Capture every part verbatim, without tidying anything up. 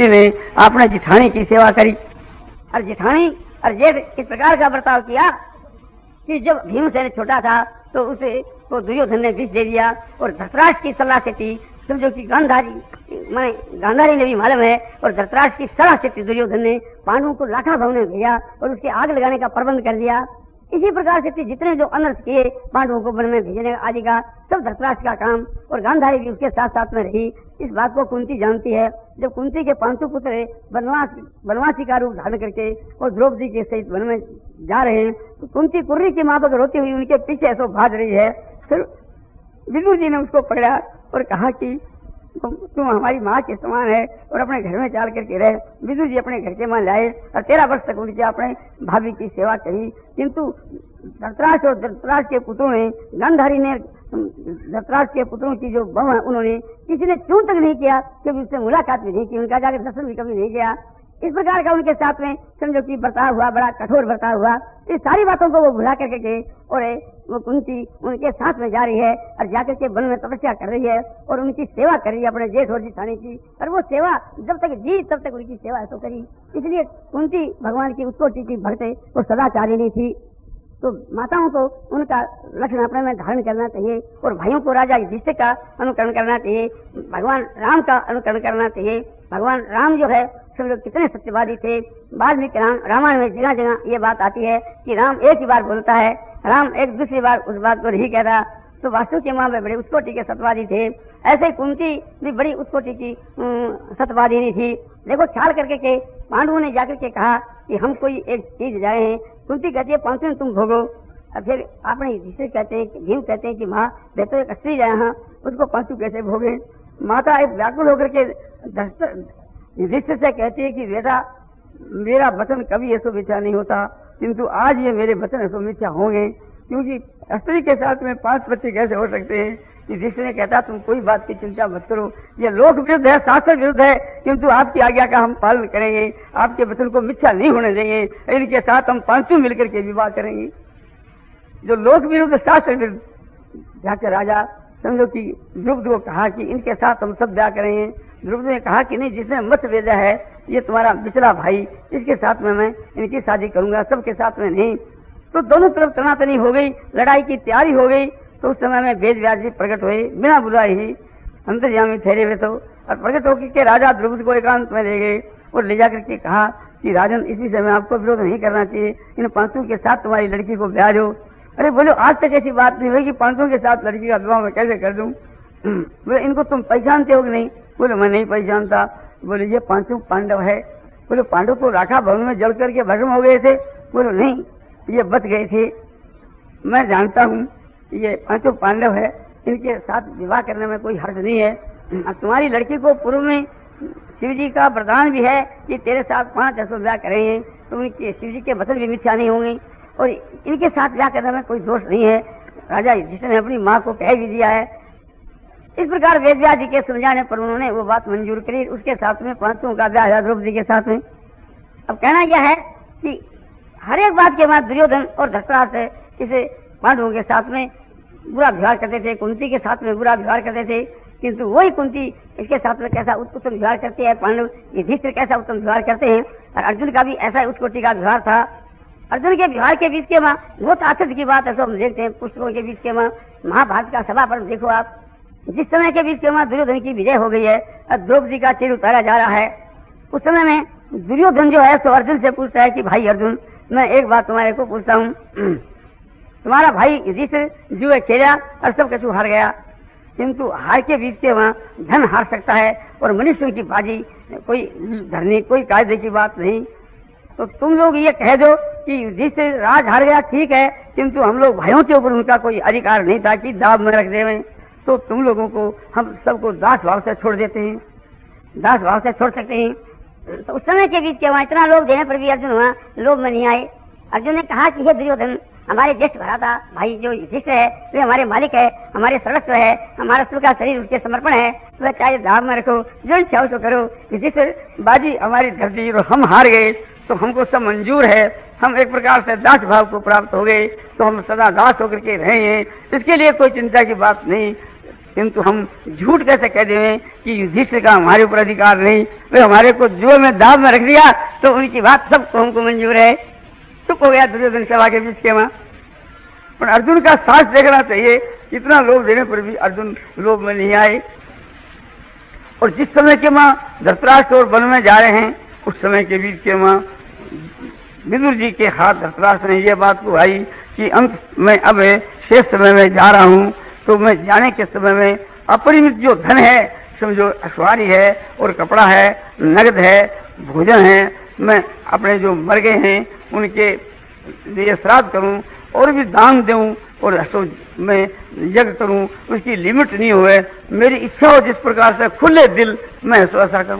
कुंती ने अपने जिठानी की सेवा करी। और जिठानी और जेठ इस प्रकार का बर्ताव किया कि जब भीमसेन छोटा था तो उसे तो दुर्योधन ने विष दे दिया और धृतराष्ट्र की सलाह से थी, समझो कि गांधारी मैं गांधारी ने भी मालूम है, और धृतराष्ट्र की सलाह से थी दुर्योधन ने पांडवों को लाठा भवन में भेजा और उसके आग लगाने का प्रबंध कर दिया। इसी प्रकार से थी जितने जो अनर्थ किए पांडवों को वन में भेजने आदि का सब धृतराष्ट्र का काम, और गांधारी भी उसके साथ साथ में रही। इस बात को कुंती जानती है। जब कुंती के पांचों पुत्र वनवास वनवासी का रूप धारण करके और द्रौपदी के सहित वन में जा रहे हैं तो कुंती कुर्री की मां पर रोती हुई उनके पीछे ऐसा भाग रही है। फिर विदुर जी ने उसको पकड़ा और कहा कि तुम, तुम हमारी माँ के समान है और अपने घर में चाल करके रहे। विदुर जी अपने घर के मां लाए और तेरह वर्ष तक उनके अपने भाभी की सेवा करी, किंतु धृतराष्ट्र और धृतराष्ट्र के पुत्रों ने गांधारी ने धृतराष्ट्र के पुत्रों की जो बहू है उन्होंने किसी ने क्यों तक नहीं किया, क्योंकि उससे मुलाकात भी नहीं की, उनका जाकर दर्शन भी कभी नहीं किया। इस प्रकार का उनके साथ में समझो कि बर्ताव हुआ, बड़ा कठोर बर्ताव हुआ। इस सारी बातों को वो भुला करके गए और वो कुंती उनके साथ में जा रही है और जाकर के वन में तपस्या कर रही है और उनकी सेवा कर रही है अपने जेठ और जिठानी की। और वो सेवा जब तक जी तब तक उनकी सेवा ऐसा करी। इसलिए कुंती भगवान की उत्कोटि की भक्त वो सदाचारिणी थी। तो माताओं को उनका लक्षण अपने में धारण करना चाहिए और भाइयों को राजा युधिष्ठिर का अनुकरण करना चाहिए, भगवान राम का अनुकरण करना चाहिए। भगवान राम जो है सब लोग कितने सत्यवादी थे। बाद में राम रामायण में जगह जगह ये बात आती है कि राम एक ही बार बोलता है, राम एक दूसरी बार उस बात को नहीं कहता। तो वास्तु के माँ में बड़े उत्कोटि के सत्यवादी थे। ऐसे ही कुंती भी बड़ी उत्कोटि की सत्यवादी नहीं थी। देखो ख्याल करके के पांडवों ने जाकर के कहा कि हम कोई एक चीज जाए हैं। कुंती कहती है पांचों तुम भोगो। और फिर आपने युधिष्ठिर कहते हैं, भीम कहते हैं कि माँ बेहतर एक स्त्री जाए हाँ उसको पांचों कैसे भोगे। माता एक व्याकुल होकर के युधिष्ठिर से कहती है कि बेटा मेरा वचन कभी ऐसा मिथ्या नहीं होता, किंतु आज ये मेरे वचन ऐसा मिथ्या होंगे, क्योंकि स्त्री के साथ में पांच बच्चे कैसे हो सकते हैं। युधिष्ठिर ने कहता तुम कोई बात की चिंता मत करो, ये लोक विरुद्ध है, शास्त्र विरुद्ध है, किंतु आपकी आज्ञा का हम पालन करेंगे, आपके वचन को मिथ्या नहीं होने देंगे, इनके साथ हम पांचों मिलकर के विवाह करेंगे। जो लोक विरुद्ध शास्त्र विरुद्ध जाकर राजा समझो कि द्रुपद को कहा कि इनके साथ हम सब ब्याह करेंगे। द्रुपद ने कहा कि नहीं, जिसने मत भेजा है ये तुम्हारा बिचला भाई, इसके साथ में मैं इनकी शादी करूंगा, सबके साथ में नहीं। तो दोनों तरफ तनातनी हो गई, लड़ाई की तैयारी हो गई। तो उस समय में वेद व्यास जी प्रकट हुए, बिना बुलाए ही अंतर्यामी ठहरे हुए तो, और प्रकट होकर के राजा द्रुपद को एकांत में ले गए और ले जाकर के कहा कि राजन इसी समय आपको विरोध नहीं करना चाहिए, इन पांचों के साथ तुम्हारी लड़की को ब्याह दो। अरे बोलो आज तक ऐसी बात नहीं हुई कि पांचों के साथ लड़की का विवाह मैं कैसे कर दूं। बोले इनको तुम पहचानते हो कि नहीं। बोले मैं नहीं पहचानता। बोले ये पांचों पांडव है। बोले पांडव को राखा भवन में जल करके भस्म हो गए थे। बोले नहीं ये बच गए थे, मैं जानता हूँ ये पांचों पांडव है, इनके साथ विवाह करने में कोई हर्ज नहीं है। तुम्हारी लड़की को पूर्व में शिव जी का वरदान भी है कि तेरे साथ पांच ऐसा ब्याह करेंगे तो उनके शिव जी के वचन भी मिथ्या नहीं होंगे और इनके साथ ब्याह करने में कोई दोष नहीं है। राजा युधिष्ठिर ने अपनी माँ को कह भी दिया है। इस प्रकार वेद व्यास जी के समझाने पर उन्होंने वो बात मंजूर करी। उसके साथ में पांचों का ब्याह द्रौपदी के साथ में। अब कहना यह है कि हर एक बात के बाद दुर्योधन और धृतराष्ट्र इसे पांडवों के साथ में बुरा व्यवहार करते थे, कुंती के साथ में बुरा व्यवहार करते थे, किंतु वही कुंती इसके साथ में कैसा उत्तम व्यवहार करती है, पांडव युधिष्ठिर कैसा उत्तम व्यवहार करते हैं। और अर्जुन का भी ऐसा उस कोटि का व्यवहार था। अर्जुन के व्यवहार के बीच के माँ बहुत आश्चर्य की बात है, हम देखते हैं पुस्तकों के बीच के माँ महाभारत का सभा पर देखो आप, जिस समय के बीच के माँ दुर्योधन की विजय हो गई है और द्रौपदी का चिर उतारा जा रहा है, उस समय में दुर्योधन जो है तो अर्जुन से पूछता है कि भाई अर्जुन मैं एक बात तुम्हारे को पूछता हूँ, तुम्हारा भाई युधिष्ठिर जुए खेला और सब कछु हार गया, किंतु हार के बीच के वहाँ धन हार सकता है और मनुष्यों की बाजी कोई धरनी कोई कायदे की बात नहीं। तो तुम लोग ये कह दो कि युधिष्ठिर राज हार गया ठीक है, किंतु हम लोग भाइयों के ऊपर उनका कोई अधिकार नहीं था कि दाव में रख देवें, तो तुम लोगों को हम सबको दास भाव से छोड़ देते हैं, दास भाव से छोड़ सकते हैं। तो उस समय के बीच के वहाँ इतना लोभ देने पर भी अर्जुन वहाँ लोभ में नहीं आए। अर्जुन ने कहा कि हे दुर्योधन हमारे ज्येष्ठ भ्राता भाई जो युधिष्ठिर है वे हमारे मालिक है, हमारे सर्वस्व है, हमारा सबका शरीर उसके समर्पण है, तो चाहे दाव में रखो जो चाहो तो करो। युधिष्ठिर बाजी हमारी धरती और हम हार गए तो हमको सब मंजूर है, हम एक प्रकार से दास भाव को प्राप्त हो गए तो हम सदा दास होकर के रहे हैं, इसके लिए कोई चिंता की बात नहीं। किंतु हम झूठ कैसे कह दें कि युधिष्ठिर का हमारे ऊपर अधिकार नहीं, वे हमारे को जो में दाव में रख दिया तो उनकी बात सब हमको मंजूर है। चुप हो गया दुर्योधन सभा के बीच के वहां। पर अर्जुन का साहस देखना चाहिए, इतना लोभ देने पर भी अर्जुन लोभ में नहीं आए। और जिस समय के मां धृतराष्ट्र और वन में जा रहे हैं उस समय के बीच के मां विदुर जी के हाथ धृतराष्ट्र ने यह बात को आई कि अंत में अब शेष समय में जा रहा हूं, तो मैं जाने के समय में अपरिमित जो धन है, समझो अश्वारी है और कपड़ा है, नगद है, भोजन है, मैं अपने जो मर गए हैं उनके लिए श्राद्ध करूं और भी दान दूं और तो मैं यज्ञ करूं, उसकी लिमिट नहीं हुए, मेरी इच्छा हो जिस प्रकार से खुले दिल मैं ऐसा करूं।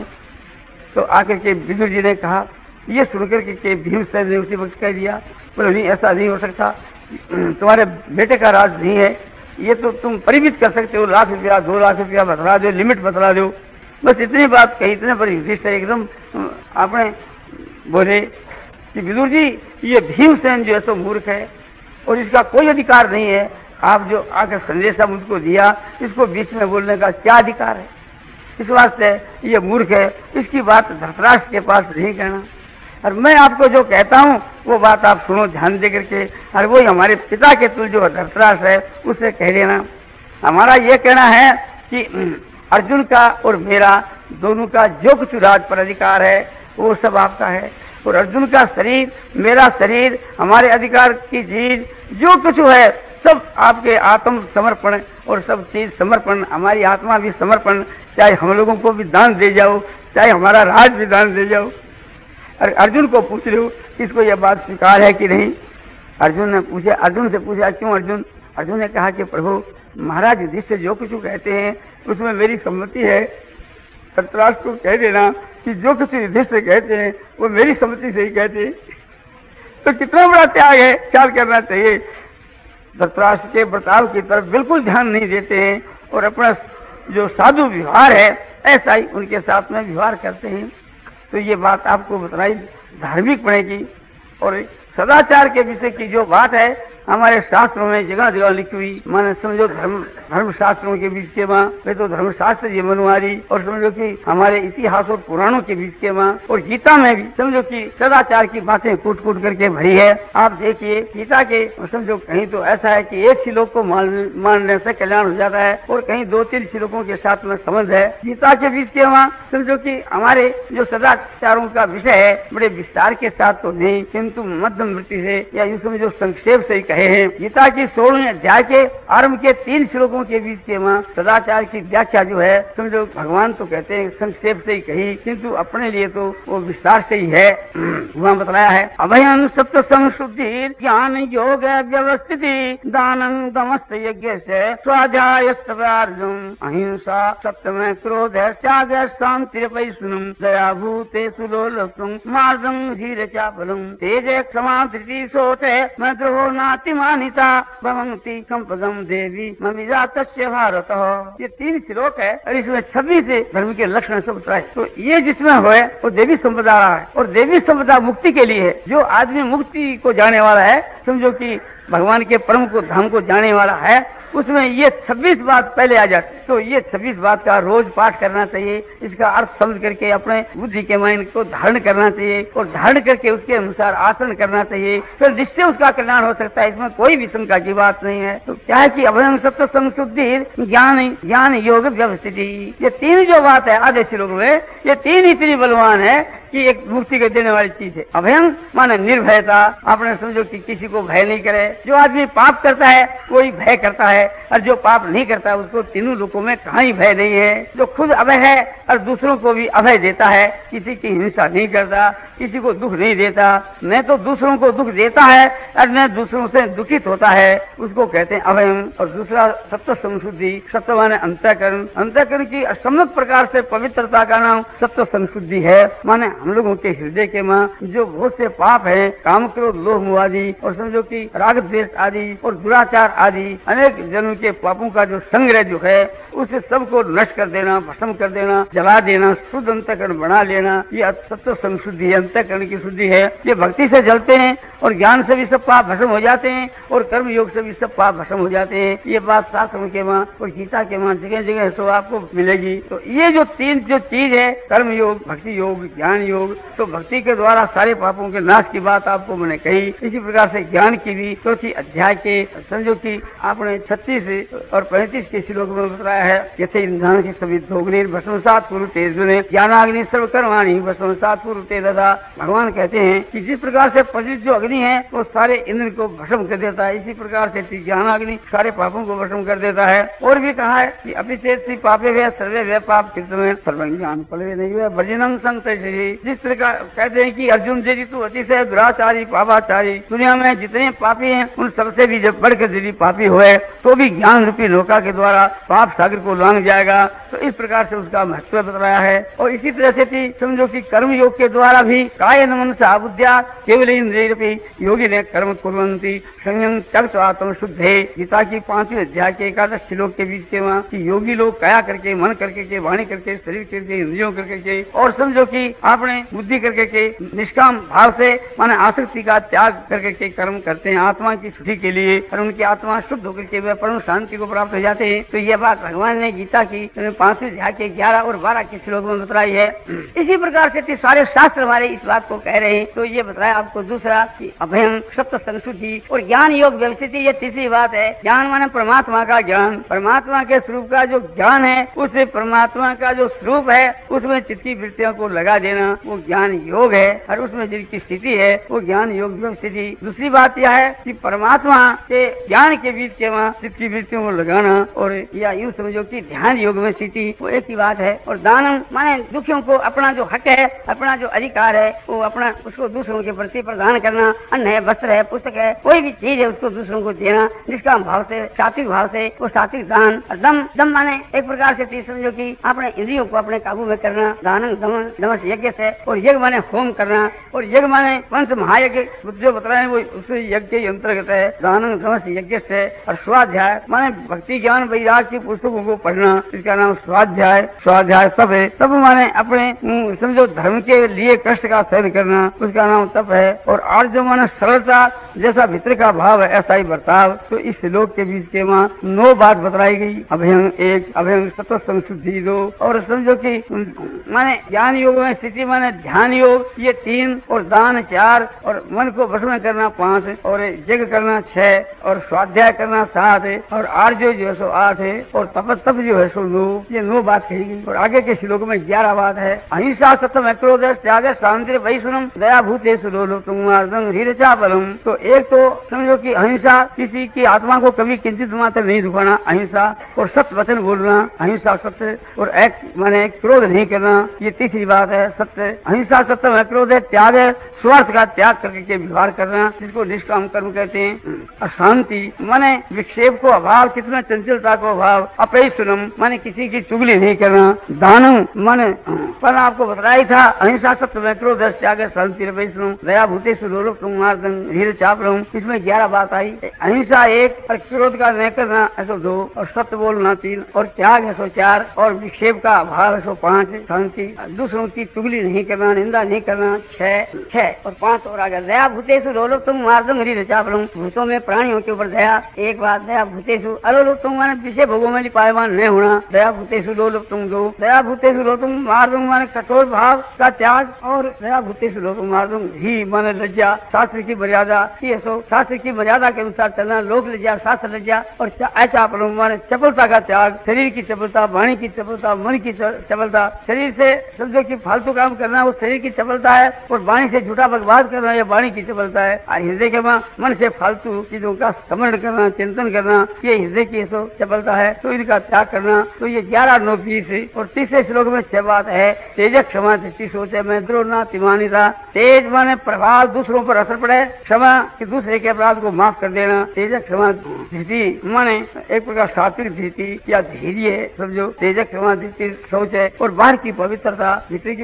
तो आकर के विदुर जी ने कहा, ये सुनकर के भीमसेन ने उसी वक्त कह दिया, बोले नहीं ऐसा नहीं हो सकता, तुम्हारे बेटे का राज नहीं है, ये तो तुम परिमित कर सकते हो, लाख रुपया दो लाख रुपया बतला दो, लिमिट बतला दो। बस इतनी बात कही, इतने पर युधिष्ठिर एकदम आपने बोले कि विदुर जी ये भीमसेन जो है सो मूर्ख है और इसका कोई अधिकार नहीं है, आप जो आकर संदेशा मुझको दिया इसको बीच में बोलने का क्या अधिकार है, इस वास्ते ये मूर्ख है, इसकी बात धृतराष्ट्र के पास नहीं कहना। और मैं आपको जो कहता हूँ वो बात आप सुनो ध्यान दे करके, और वही हमारे पिता के तुल्य जो धृतराष्ट्र है उससे कह देना। हमारा ये कहना है कि अर्जुन का और मेरा दोनों का जो कुछ राज पर अधिकार है वो सब आपका है, और अर्जुन का शरीर, मेरा शरीर, हमारे अधिकार की चीज जो कुछ है सब आपके आत्म समर्पण और सब चीज समर्पण, हमारी आत्मा भी समर्पण, चाहे हम लोगों को भी दान दे जाओ, चाहे हमारा राज भी दान दे जाओ। और अर्जुन को पूछ लो इसको यह बात स्वीकार है कि नहीं। अर्जुन ने पूछा, अर्जुन से पूछा क्यों अर्जुन? अर्जुन ने कहा कि प्रभु महाराज युधिष्ठिर जो कुछ कहते हैं उसमें मेरी सम्मति है, धृतराष्ट्र को कह देना कि जो कुछ युधिष्ठिर कहते हैं वो मेरी सम्मति से ही कहते हैं। तो कितना बड़ा त्याग है, ख्याल करना चाहिए। धृतराष्ट्र के बर्ताव की तरफ बिल्कुल ध्यान नहीं देते हैं और अपना जो साधु व्यवहार है ऐसा ही उनके साथ में व्यवहार करते हैं। तो ये बात आपको बतलाई धार्मिक पड़ेगी। और सदाचार के विषय की जो बात है हमारे शास्त्रों में जगह जगह लिखी हुई, माने समझो धर्म धर्म शास्त्रों के बीच के माँ वे तो धर्म शास्त्र ये मनवारी, और समझो कि हमारे इतिहास और पुराणों के बीच के माँ और गीता में भी समझो कि सदाचार की बातें कूट कूट करके भरी है। आप देखिए गीता के समझो कहीं तो ऐसा है कि एक श्लोक को मान, मानने से कल्याण हो जाता है और कहीं दो तीन श्लोकों के साथ में संबंध है। गीता के बीच के माँ समझो कि हमारे जो सदाचारों का विषय है बड़े विस्तार के साथ तो नहीं, किंतु मध्यम वृत्ति से या यूँ समझो संक्षेप से कहे हैं। गीता की सोलहवें अध्याय के आरंभ के तीन श्लोकों के बीच के वहाँ सदाचार की व्याख्या जो है समझो भगवान तो कहते हैं संक्षेप से ही कही, किंतु अपने लिए तो वो विस्तार से ही है। वहाँ बताया है अभयं सत्य संशुद्धि ज्ञान योग व्यवस्थिति दानं दमस्त यज्ञ से स्वाध्याय अहिंसा सत्यम क्रोध त्याग शांति पैसुनम दया भूते सुलोलुप्तम मार्गं धीर चापलम तेजे क्षमा धृति सोते मद्रोह नातिमानिता भवन्ति संपदम देवी ममिजातस्य भारत। ये तीन श्लोक है और इसमें छब्बीस धर्म के लक्षण सब बताए। तो ये जिसमें हुए वो देवी संपदा रहा है और देवी संपदा मुक्ति के लिए है। जो आदमी मुक्ति को जाने वाला है समझो कि भगवान के परम को धाम को जाने वाला है उसमें ये छब्बीस बात पहले आ जाती। तो ये छब्बीस बात का रोज पाठ करना चाहिए, इसका अर्थ समझ करके अपने बुद्धि के माइंड को धारण करना चाहिए और धारण करके उसके अनुसार आचरण करना चाहिए, फिर निश्चय उसका कल्याण हो सकता है। इसमें कोई भी शंका की बात नहीं है। तो क्या है कि अभयं सत्य संशुद्धि ज्ञान ज्ञान योग व्यवस्थिति, ये तीन जो बात है आधे श्लोक में, ये तीन इतनी बलवान है कि एक मुक्ति को देने वाली चीज है। अभयं माने निर्भयता, आपने समझो कि किसी को भय नहीं करे। जो आदमी पाप करता है वही भय करता है और जो पाप नहीं करता उसको तीनों लोगों में कहाँ ही भय नहीं है। जो खुद अभय है और दूसरों को भी अभय देता है, किसी की हिंसा नहीं करता, किसी को दुख नहीं देता, न तो दूसरों को दुख देता है और न दूसरों से दुखित होता है, उसको कहते हैं अभयं। और दूसरा सत्य संशुद्धि, सत्य माने अंतःकरण, अंतःकरण की असम्यक प्रकार से पवित्रता का नाम सत्य संशुद्धि है। माने हम लोगों के हृदय के माँ जो बहुत से पाप है, काम क्रोध लोभ मोह आदि और समझो कि राग द्वेष आदि और दुराचार आदि अनेक जन्म के पापों का जो संग्रह जो है उसे सबको नष्ट कर देना, भस्म कर देना, जला देना, शुद्ध अंतःकरण बना लेना, ये सत्व संशुद्धि है, अंतःकरण की शुद्धि है। ये भक्ति से जलते हैं और ज्ञान से भी सब पाप भस्म हो जाते हैं और कर्म योग से भी सब पाप भस्म हो जाते हैं। ये बात शास्त्रों के वहाँ और गीता के वहाँ जगह जगह तो आपको मिलेगी। तो ये जो तीन जो चीज है, कर्म योग, भक्ति योग, ज्ञान योग, तो भक्ति के द्वारा सारे पापों के नाश की बात आपको मैंने कही। इसी प्रकार से ज्ञान की भी चौथी अध्याय के समझो कि आपने छत्तीस और पैंतीस के श्लोक में बताया है, जैसे ईंधन की सभी धोगने भस्मसात कुरुते ज्ञानाग्नि सर्व कर्माणि भस्मसात कुरुते दधा। भगवान कहते हैं कि जिस प्रकार से पवित्र जो अग्नि है वो सारे इंद्र को भस्म कर देता है, इसी प्रकार से ज्ञानाग्नि सारे पापों को भस्म कर देता है। और भी कहा है कि अपिचेत पापे वे सर्वे वे पाप कृत सर्वज्ञान पलवे नहीं हुआ वर्जिनम संत। जिस प्रकार कहते हैं कि अर्जुन जी तू अतिशय दुराचारी पापाचारी, दुनिया में जितने पापी हैं उन सबसे भी जब बढ़कर यदि पापी हुए तो भी ज्ञान रूपी नौका के द्वारा पाप सागर को लांग जाएगा। तो इस प्रकार से उसका महत्व बताया है। और इसी तरह से थी समझो कि कर्म योग के द्वारा भी काय नमन साबुद्या केवल इंद्रिय योगी ने कर्म कुर्वन्ति संयम तक्त आत्म शुद्ध है। गीता की पांचवें अध्याय के एकादश श्लोक के बीच के वहाँ कि योगी लोग काया करके, मन करके के, वाणी करके, शरीर करके, इंद्रियों करके के और समझो कि आपने बुद्धि करके के निष्काम भाव से माने आसक्ति का त्याग करके के कर्म करते हैं आत्मा की शुद्धि के लिए और उनकी आत्मा शुद्ध होकर के वे परम शांति को प्राप्त हो जाते हैं। तो ये बात भगवान ने गीता की पांचवें अध्याय के ग्यारह और बारह के श्लोक में बताई है। इसी प्रकार से सारे शास्त्र हमारे इस बात को कह रहे हैं। तो ये बताया आपको दूसरा कि अभयम सत्य संशुद्धि और ज्ञान योग व्यवस्थित, ये तीसरी बात है। ज्ञान माने परमात्मा का ज्ञान, परमात्मा के स्वरूप का जो ज्ञान है उसे परमात्मा का जो स्वरूप है उसमें चित्त की वृत्तियों को लगा देना वो ज्ञान योग है और उसमें जिनकी स्थिति है वो ज्ञान योग स्थिति। दूसरी बात यह है कि परमात्मा के ज्ञान के बीच के वहाँ चित्त की वृत्तियों को लगाना और या यूँ समझो कि ध्यान योग में स्थिति वो एक ही बात है। और दान माने दुखियों को अपना जो हक है, अपना जो अधिकार है वो अपना उसको दूसरों के प्रति प्रदान करना, अन्न है, वस्त्र है, पुस्तक है, कोई भी चीज है उसको दूसरों को देना निष्काम भाव से, सात्विक भाव से, वो सात्विक दान। दम दम माने एक प्रकार से समझो कि अपने इंद्रियों को अपने काबू में करना, दान दमन दमस यज्ञ से। और यज्ञ माने होम करना और यज्ञ माने पंच महायज्ञ जो बताए वो उस यज्ञ के अंतर्गत है, दान दमस यज्ञ से। और स्वाध्याय माने भक्ति ज्ञान वैराग्य की पुस्तकों को पढ़ना, इसका नाम स्वाध्याय। स्वाध्याय तप है, तप माने अपने समझो धर्म के लिए कष्ट का सहन करना, उसका नाम तप है। और आर्ज माने सरलता, जैसा भीतर का भाव है ऐसा ही बर्ताव। तो इस श्लोक के बीच के वहाँ नौ बात बताई गई। अभयंग एक, अभयंग सत्व संशुद्धि दो और समझो कि माने ज्ञान योग में स्थिति माने ध्यान योग ये तीन और दान चार और मन को भस्म करना पांच और यज्ञ करना छह और स्वाध्याय करना सात है और आर्य जो है सो आठ है और तप तप जो है सो नौ। ये नौ बात कही गई। और आगे के श्लोक में ग्यारह बात है। अहिंसा सत्यम क्रोध त्याग शांति वैष्णव दया भूते सुलोलुम। तो एक तो समझो कि अहिंसा, किसी की आत्मा को कभी किंचित मात्र नहीं दुखाना, अहिंसा और सत्य वचन बोलना, अहिंसा सत्य और एक माने क्रोध नहीं करना, ये तीसरी बात है। सत्य अहिंसा सत्य में क्रोध है, त्याग है, स्वार्थ का त्याग करके के व्यवहार करना जिसको निष्काम कर्म कहते हैं। अशांति माने विक्षेप को अभाव, कितना चंचलता को अभाव। अपैशुनम माने किसी की चुगली नहीं करना। दानम माने पर आपको बताया था अहिंसा सत्य में क्रोध है, त्याग है, शांति वैष्णव दया भूतेषु लोलुप्तम हीर चापलम। इसमें ग्यारह बात आई। अहिंसा एक और क्रोध का नहीं करना ऐसो दो और सत्य बोलना तीन और त्याग है सो चार और विक्षेप का अभाव है सो पाँच। शांति दूसरों की चुगली नहीं करना, निंदा नहीं करना छह छह और पांच और आगे दया भूतेषु लोलुप्तम मार्दम हीर चापलम। भूतों में प्राणियों के ऊपर दया एक बात। दया भूतेषु अलोलुप्तम माने विषय भोगों में लिपायमान नहीं होना। दया भूतेषु लोलुप्तम दो। दया भूतेषु लोलुप्तम मार्दम माने कठोर भाव का त्याग और दया भूतेषु लोलुप्तम मार्दम ही माने लज्जा, शास्त्र की मर्यादा ये सो शास्त्र की मर्यादा के अनुसार चलना, लोक लज्जा, शास्त्र लज्जा और चापलम माने चपलता का त्याग, शरीर की चपलता, वाणी की चपलता, मन की चपलता। शरीर से समझो कि फालतू काम करना वो शरीर की चपलता है और वाणी से झूठा बकवास करना ये वाणी की चपलता है। और हृदय के मन से फालतू चीजों का स्मरण करना, चिंतन करना ये हृदय की सो चपलता है। तो इनका त्याग करना। तो ये ग्यारह नौ बीस और तीसरे श्लोक में छह बात है। तेज क्षमा दृष्टि सोचे में द्रोना तिमानिता। तेज माने प्रभाव दूसरों पर असर पड़े, क्षमा कि दूसरे के अपराध को माफ कर देना। तेज क्षमा दृष्टि माने एक प्रकार सात्विक दृष्टि या धैर्य समझो। तेज क्षमा दृष्टि सोच है और बाहर की पवित्रता, भीतर की पवित्रता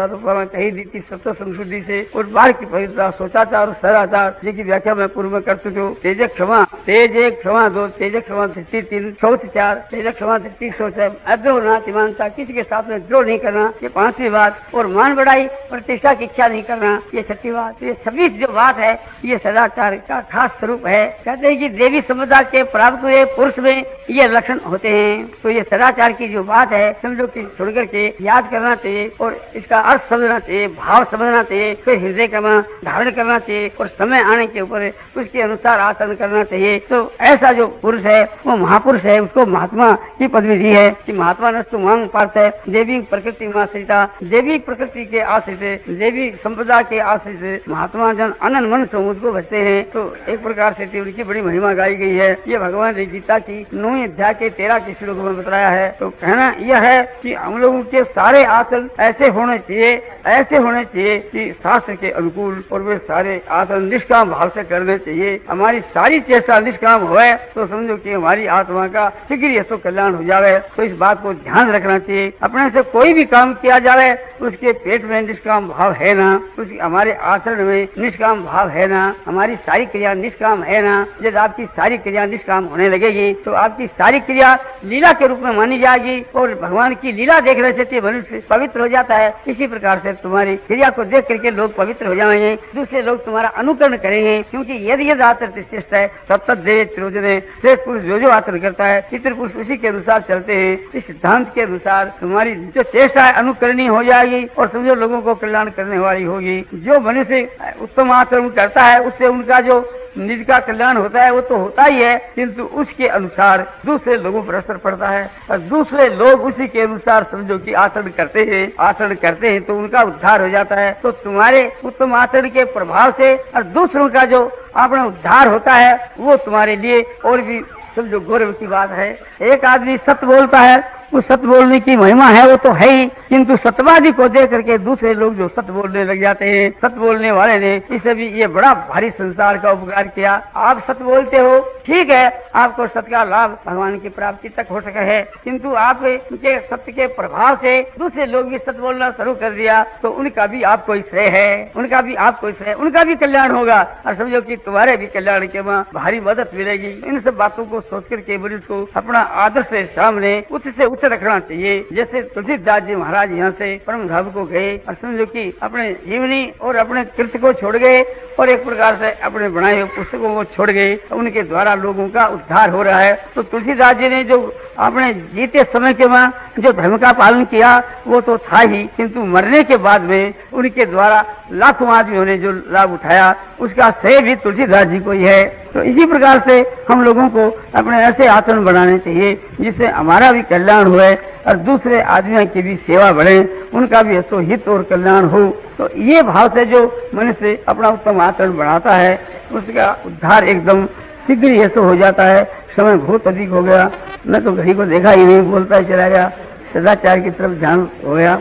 पवित्रता तो पहले कही दी थी सत्य संशुद्धि से, और बाहर की पवित्रता सोचाचार और सदाचार जिसकी व्याख्या मैं पूर्व में कर चुके हूँ। तेज क्षमा, तेज एक क्षमा दो, तेज क्षमा दृष्टि तीन, शौच चार, तेज क्षमा दृष्टि शौच है, अद्रोह नातिमानता, किसी के साथ में द्रोह नहीं करना, ये पांचवी बात, और मान बढ़ाई प्रतिष्ठा की इच्छा नहीं करना, ये छठी बात। ये छब्बीस जो बात है ये सदाचार का खास स्वरूप है। कहते हैं कि देवी संपदा के प्राप्त हुए पुरुष में ये लक्षण होते हैं। तो ये सदाचार की जो बात है समझो कि छोड़ करके याद करना चाहिए और इसका अर्थ समझना चाहिए, भाव समझना चाहिए, फिर हृदय का धारण करना चाहिए और समय आने के ऊपर उसके अनुसार आचरण करना चाहिए। तो ऐसा जो पुरुष है वो महापुरुष है, उसको महात्मा की पदवी दी है कि महात्मा नस्तु मांग पार्थ है, देवी प्रकृति में आश्रिता, देवी प्रकृति के आश्रित, देवी संपदा के आश्रित महात्मा जन अनंत मन से मुझको बचते हैं। तो एक प्रकार से उनकी बड़ी महिमा गाई गई है। ये भगवान गीता की नौवीं अध्याय के तेरह के श्लोक में बताया है। तो कहना यह है कि हम लोगों के सारे आचरण ऐसे होने चाहिए, ऐसे होने चाहिए कि शास्त्र के अनुकूल, और वे सारे आचरण निष्काम भाव से करने चाहिए। हमारी सारी चेष्टा निष्काम होए तो समझो कि हमारी आत्मा का शीघ्र यशो कल्याण हो जावे। तो इस बात को ध्यान रखना चाहिए। अपने से कोई भी काम किया जावे उसके पेट में निष्काम भाव है ना, उसकी हमारे आचरण में निष्काम भाव है ना, हमारी सारी क्रिया निष्काम है ना। जब आपकी सारी क्रिया निष्काम होने लगेगी तो आपकी सारी क्रिया लीला के रूप में मानी जाएगी और भगवान की लीला देखने से मनुष्य पवित्र हो जाता है। इसी प्रकार से तुम्हारी क्रिया को देख करके लोग पवित्र हो जाएंगे, दूसरे लोग तुम्हारा अनुकरण करेंगे। क्योंकि यदि यदि आचरण श्रेष्ठ है तब तक देव त्रियोजने, श्रेष्ठ पुरुष जो जो आचरण करता है पितृ पुरुष उसी के अनुसार चलते हैं। इस सिद्धांत के अनुसार तुम्हारी जो चेष्टा है अनुकरणीय हो जाएगी और समझो लोगों को कल्याण करने वाली होगी। जो मनुष्य उत्तम आचरण करता है उससे उनका जो निज का कल्याण होता है वो तो होता ही है, किंतु उसके अनुसार दूसरे लोगों पर असर पड़ता है और दूसरे लोग उसी के अनुसार समझो कि आचरण करते हैं, आचरण करते हैं तो उनका उद्धार हो जाता है। तो तुम्हारे उत्तम आचरण के प्रभाव से और दूसरों का जो अपना उद्धार होता है वो तुम्हारे लिए और भी समझो गौरव की बात है। एक आदमी सत्य बोलता है, वो सत्य बोलने की महिमा है वो तो है ही, किंतु सत्यवादी को देख करके दूसरे लोग जो सत्य बोलने लग जाते हैं। सत्य बोलने वाले ने इसे भी ये बड़ा भारी संसार का उपकार किया। आप सत्य बोलते हो, ठीक है, आपको सत्य का लाभ भगवान की प्राप्ति तक हो सका है, किंतु आपके सत्य के प्रभाव से दूसरे लोग भी सत्य बोलना शुरू कर दिया तो उनका भी आपको ही श्रेय है, उनका भी आपको श्रेय, उनका भी कल्याण होगा और समझो कि तुम्हारे भी कल्याण के वहाँ भारी मदद मिलेगी। इन सब बातों को सोच करके मनुष्य को अपना आदर्श से सामने उच्च से उच्च रखना चाहिए। जैसे तुलसीदास जी महाराज यहाँ से परम धाम को गए और समझो कि अपने जीवनी और अपने कृत्य को छोड़ गए और एक प्रकार से अपने बनाए हुए पुस्तकों को छोड़ गए, उनके द्वारा लोगों का उद्धार हो रहा है। तो तुलसीदास जी ने जो अपने जीते समय के वहाँ जो धर्म का पालन किया वो तो था ही, किंतु मरने के बाद में उनके द्वारा लाखों आदमियों ने जो लाभ उठाया उसका श्रेय भी तुलसीदास जी को ही है। तो इसी प्रकार से हम लोगों को अपने ऐसे आचरण बनाने चाहिए जिससे हमारा भी कल्याण हुए और दूसरे आदमियों की भी सेवा बढ़े, उनका भी ऐसो हित और कल्याण हो। तो ये भाव से जो मनुष्य अपना उत्तम आचरण बढ़ाता है उसका उद्धार एकदम शीघ्र ऐसो हो जाता है। समय बहुत अधिक हो गया, मैं तो घड़ी को देखा ही नहीं, बोलता ही चला गया, सदाचार की तरफ ध्यान हो गया।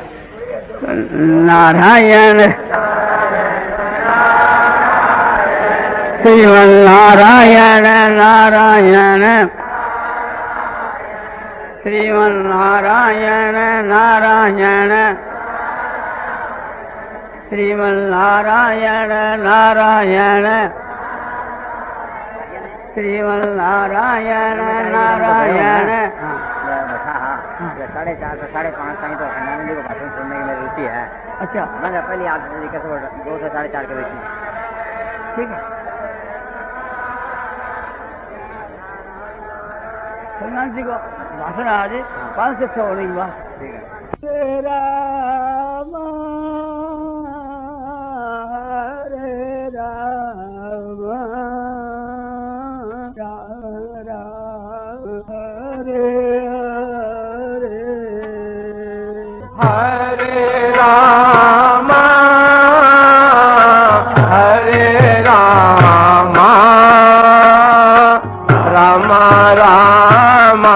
नारायण श्रीमन नारायण नारायण श्रीमन नारायण नारायण श्रीमन नारायण नारायण श्रीमन नारायण नारायण। साढ़े चार से साढ़े पाँच तक तो खंडानंद जी को भाषण सुनने की मेरी रुचि है। अच्छा, मैं पहले आप दो से साढ़े चार के बीच में, ठीक है। खंडानंद जी को भाषण आज पाँच से छह होने की बात, ठीक है। राम हरे राम राम राम हरे हरे राम हरे राम राम राम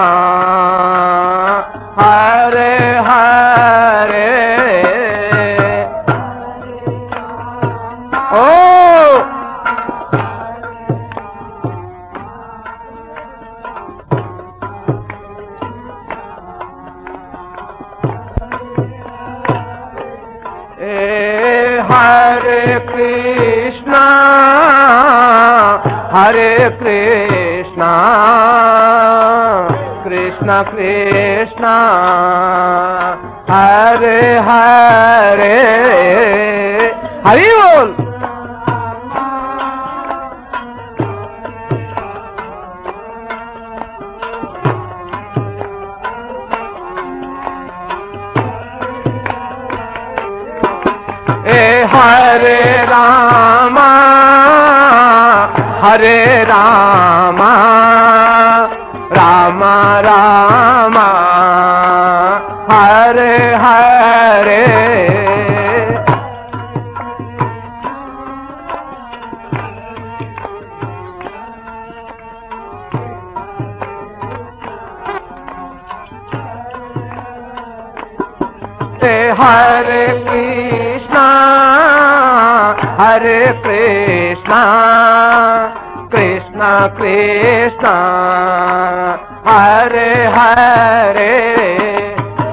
हरे हरे। ओ हरे कृष्णा हरे कृष्णा कृष्णा कृष्णा हरे हरे हरि बोल। ए हरे रामा हरे रामा रामा रामा हरे हरे हरे कृष्णा हरे कृष्णा कृष्णा कृष्णा हरे हरे